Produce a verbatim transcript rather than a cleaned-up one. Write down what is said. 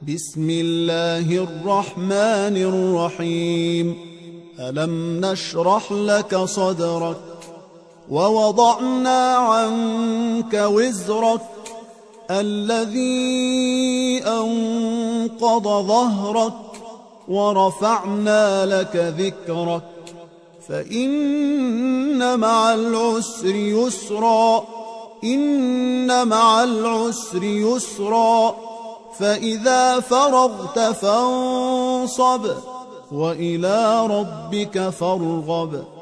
بسم الله الرحمن الرحيم. ألم نشرح لك صدرك ووضعنا عنك وزرك الذي أنقض ظهرك ورفعنا لك ذكرك فإن مع العسر يسرا إن مع العسر يسرا فإذا فرغت فانصب وإلى ربك فارغب.